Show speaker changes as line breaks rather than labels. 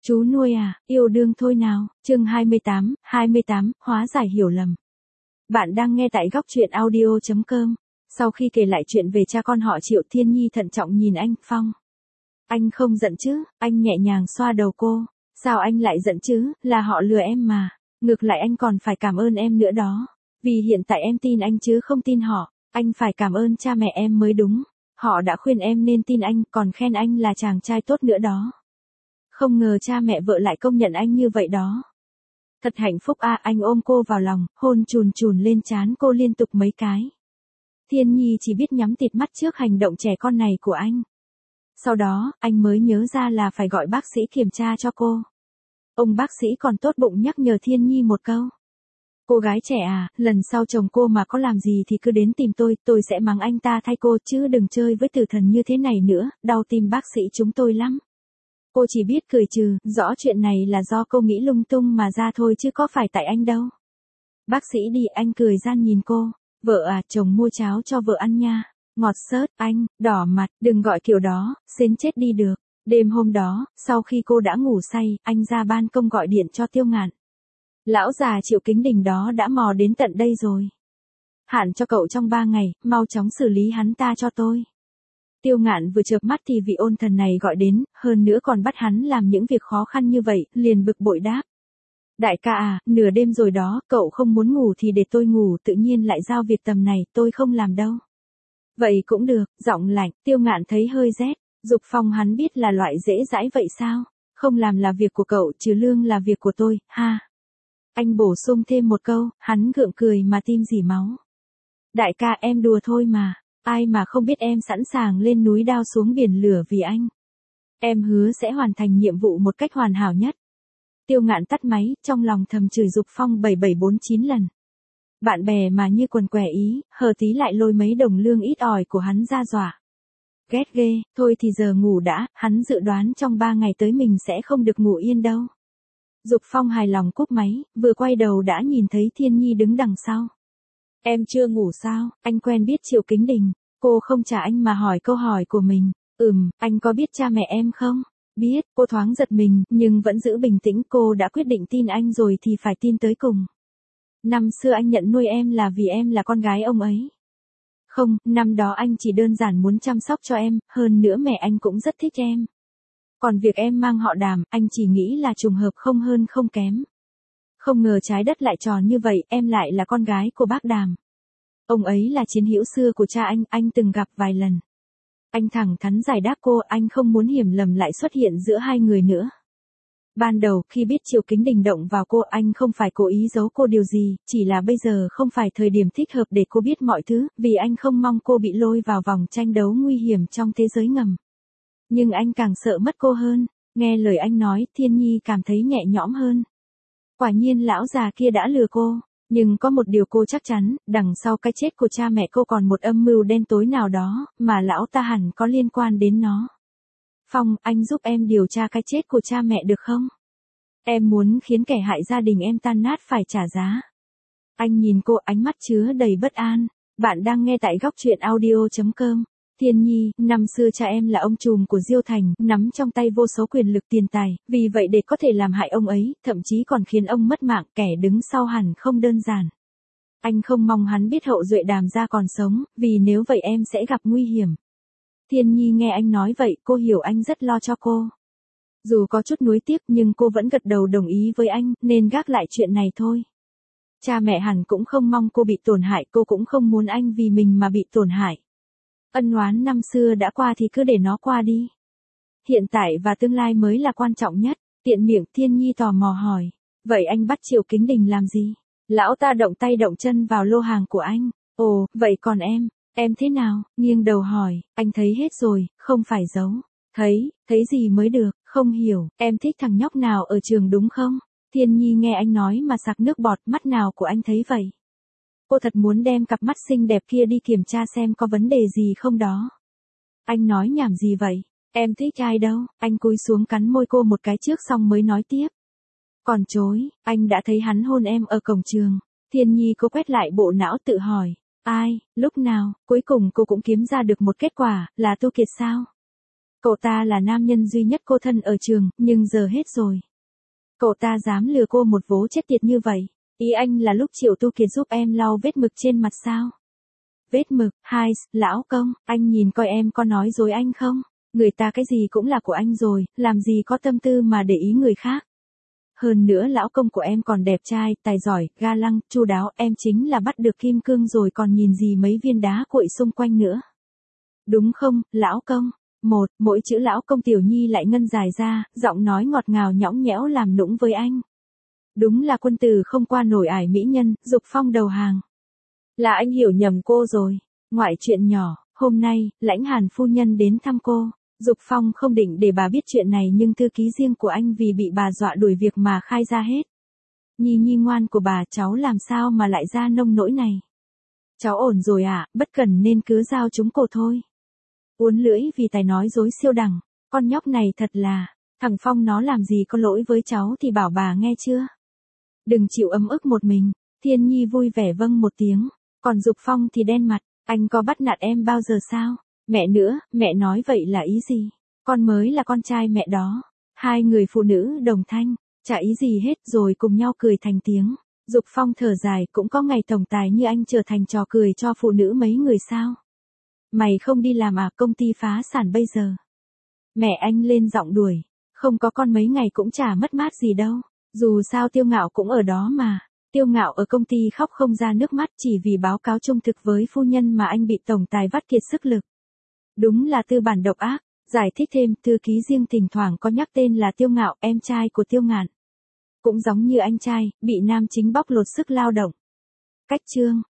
Chú nuôi à, yêu đương thôi nào, chương 28, hóa giải hiểu lầm. Bạn đang nghe tại góc truyện audio.com. Sau khi kể lại chuyện về cha con họ Triệu, Thiên Nhi thận trọng nhìn anh, Phong. Anh không giận chứ, anh nhẹ nhàng xoa đầu cô. Sao anh lại giận chứ, là họ lừa em mà. Ngược lại anh còn phải cảm ơn em nữa đó. Vì hiện tại em tin anh chứ không tin họ. Anh phải cảm ơn cha mẹ em mới đúng. Họ đã khuyên em nên tin anh, còn khen anh là chàng trai tốt nữa đó. Không ngờ cha mẹ vợ lại công nhận anh như vậy đó. Thật hạnh phúc à, anh ôm cô vào lòng, hôn chùn chùn lên trán cô liên tục mấy cái. Thiên Nhi chỉ biết nhắm tịt mắt trước hành động trẻ con này của anh. Sau đó, anh mới nhớ ra là phải gọi bác sĩ kiểm tra cho cô. Ông bác sĩ còn tốt bụng nhắc nhở Thiên Nhi một câu. Cô gái trẻ à, lần sau chồng cô mà có làm gì thì cứ đến tìm tôi sẽ mắng anh ta thay cô chứ đừng chơi với tử thần như thế này nữa, đau tim bác sĩ chúng tôi lắm. Cô chỉ biết cười trừ, rõ chuyện này là do cô nghĩ lung tung mà ra thôi chứ có phải tại anh đâu. Bác sĩ đi, anh cười gian nhìn cô. Vợ à, chồng mua cháo cho vợ ăn nha. Ngọt xớt, anh, đỏ mặt, đừng gọi kiểu đó, xến chết đi được. Đêm hôm đó, sau khi cô đã ngủ say, anh ra ban công gọi điện cho Tiêu Ngạn. Lão già Triệu Kính Đình đó đã mò đến tận đây rồi. Hạn cho cậu trong 3 ngày, mau chóng xử lý hắn ta cho tôi. Tiêu Ngạn vừa chợp mắt thì vị ôn thần này gọi đến, hơn nữa còn bắt hắn làm những việc khó khăn như vậy, liền bực bội đáp. Đại ca à, nửa đêm rồi đó, cậu không muốn ngủ thì để tôi ngủ, tự nhiên lại giao việc tầm này, tôi không làm đâu. Vậy cũng được, giọng lạnh, Tiêu Ngạn thấy hơi rét, Dục Phong hắn biết là loại dễ dãi vậy sao, không làm là việc của cậu, trừ lương là việc của tôi, ha. Anh bổ sung thêm một câu, hắn gượng cười mà tim rỉ máu. Đại ca em đùa thôi mà. Ai mà không biết em sẵn sàng lên núi đao xuống biển lửa vì anh. Em hứa sẽ hoàn thành nhiệm vụ một cách hoàn hảo nhất. Tiêu Ngạn tắt máy, trong lòng thầm chửi Dục Phong 7749 lần. Bạn bè mà như quần què ý, hờ tí lại lôi mấy đồng lương ít ỏi của hắn ra dọa. Ghét ghê, thôi thì giờ ngủ đã, hắn dự đoán trong 3 ngày tới mình sẽ không được ngủ yên đâu. Dục Phong hài lòng cúp máy, vừa quay đầu đã nhìn thấy Thiên Nhi đứng đằng sau. Em chưa ngủ sao, anh quen biết Triệu Kính Đình, cô không trả anh mà hỏi câu hỏi của mình. Anh có biết cha mẹ em không? Biết, cô thoáng giật mình, nhưng vẫn giữ bình tĩnh, cô đã quyết định tin anh rồi thì phải tin tới cùng. Năm xưa anh nhận nuôi em là vì em là con gái ông ấy. Không, năm đó anh chỉ đơn giản muốn chăm sóc cho em, hơn nữa mẹ anh cũng rất thích em. Còn việc em mang họ Đàm, anh chỉ nghĩ là trùng hợp không hơn không kém. Không ngờ trái đất lại tròn như vậy, em lại là con gái của bác Đàm. Ông ấy là chiến hữu xưa của cha anh từng gặp vài lần. Anh thẳng thắn giải đáp cô, anh không muốn hiểu lầm lại xuất hiện giữa hai người nữa. Ban đầu, khi biết Triệu Kính Đình động vào cô, anh không phải cố ý giấu cô điều gì, chỉ là bây giờ không phải thời điểm thích hợp để cô biết mọi thứ, vì anh không mong cô bị lôi vào vòng tranh đấu nguy hiểm trong thế giới ngầm. Nhưng anh càng sợ mất cô hơn, nghe lời anh nói, Thiên Nhi cảm thấy nhẹ nhõm hơn. Quả nhiên lão già kia đã lừa cô. Nhưng có một điều cô chắc chắn, đằng sau cái chết của cha mẹ cô còn một âm mưu đen tối nào đó, mà lão ta hẳn có liên quan đến nó. Phong, anh giúp em điều tra cái chết của cha mẹ được không? Em muốn khiến kẻ hại gia đình em tan nát phải trả giá. Anh nhìn cô, ánh mắt chứa đầy bất an. Bạn đang nghe tại góc truyện audio.com. Thiên Nhi, năm xưa cha em là ông trùm của Diêu Thành, nắm trong tay vô số quyền lực tiền tài, vì vậy để có thể làm hại ông ấy, thậm chí còn khiến ông mất mạng, kẻ đứng sau hẳn không đơn giản. Anh không mong hắn biết hậu duệ Đàm gia còn sống, vì nếu vậy em sẽ gặp nguy hiểm. Thiên Nhi nghe anh nói vậy, cô hiểu anh rất lo cho cô. Dù có chút nuối tiếc nhưng cô vẫn gật đầu đồng ý với anh, nên gác lại chuyện này thôi. Cha mẹ hẳn cũng không mong cô bị tổn hại, cô cũng không muốn anh vì mình mà bị tổn hại. Ân oán năm xưa đã qua thì cứ để nó qua đi. Hiện tại và tương lai mới là quan trọng nhất. Tiện miệng, Thiên Nhi tò mò hỏi. Vậy anh bắt Triệu Kính Đình làm gì? Lão ta động tay động chân vào lô hàng của anh. Ồ, vậy còn em thế nào? Nghiêng đầu hỏi, anh thấy hết rồi, không phải giấu. Thấy gì mới được, không hiểu, em thích thằng nhóc nào ở trường đúng không? Thiên Nhi nghe anh nói mà sặc nước bọt, mắt nào của anh thấy vậy? Cô thật muốn đem cặp mắt xinh đẹp kia đi kiểm tra xem có vấn đề gì không đó. Anh nói nhảm gì vậy? Em thích ai đâu? Anh cúi xuống cắn môi cô một cái trước xong mới nói tiếp. Còn chối, anh đã thấy hắn hôn em ở cổng trường. Thiên Nhi cô quét lại bộ não tự hỏi. Ai, lúc nào, cuối cùng cô cũng kiếm ra được một kết quả, là Tô Kiệt sao? Cậu ta là nam nhân duy nhất cô thân ở trường, nhưng giờ hết rồi. Cậu ta dám lừa cô một vố chết tiệt như vậy. Ý anh là lúc Triệu Tu Kiệt giúp em lau vết mực trên mặt sao? Vết mực, hai, lão công, anh nhìn coi em có nói dối anh không? Người ta cái gì cũng là của anh rồi, làm gì có tâm tư mà để ý người khác. Hơn nữa lão công của em còn đẹp trai, tài giỏi, ga lăng, chu đáo, em chính là bắt được kim cương rồi còn nhìn gì mấy viên đá cuội xung quanh nữa. Đúng không, lão công? Mỗi chữ lão công Tiểu Nhi lại ngân dài ra, giọng nói ngọt ngào nhõng nhẽo làm nũng với anh. Đúng là quân tử không qua nổi ải mỹ nhân, Dục Phong đầu hàng. Là anh hiểu nhầm cô rồi. Ngoại chuyện nhỏ, hôm nay, Lãnh Hàn phu nhân đến thăm cô. Dục Phong không định để bà biết chuyện này nhưng thư ký riêng của anh vì bị bà dọa đuổi việc mà khai ra hết. Nhi ngoan của bà, cháu làm sao mà lại ra nông nỗi này? Cháu ổn rồi à, bất cần nên cứ giao chúng cô thôi. Uốn lưỡi vì tài nói dối siêu đẳng, con nhóc này thật là, thằng Phong nó làm gì có lỗi với cháu thì bảo bà nghe chưa? Đừng chịu ấm ức một mình. Thiên Nhi vui vẻ vâng một tiếng, còn Dục Phong thì đen mặt, anh có bắt nạt em bao giờ sao? Mẹ nữa, mẹ nói vậy là ý gì? Con mới là con trai mẹ đó. Hai người phụ nữ đồng thanh, chả ý gì hết rồi cùng nhau cười thành tiếng. Dục Phong thở dài, cũng có ngày tổng tài như anh trở thành trò cười cho phụ nữ mấy người sao? Mày không đi làm à, công ty phá sản bây giờ. Mẹ anh lên giọng đuổi, không có con mấy ngày cũng chả mất mát gì đâu. Dù sao Tiêu Ngạo cũng ở đó mà. Tiêu Ngạo ở công ty khóc không ra nước mắt chỉ vì báo cáo trung thực với phu nhân mà anh bị tổng tài vắt kiệt sức lực. Đúng là tư bản độc ác. Giải thích thêm, thư ký riêng thỉnh thoảng có nhắc tên là Tiêu Ngạo, em trai của Tiêu Ngạn. Cũng giống như anh trai, bị nam chính bóc lột sức lao động. Cách chương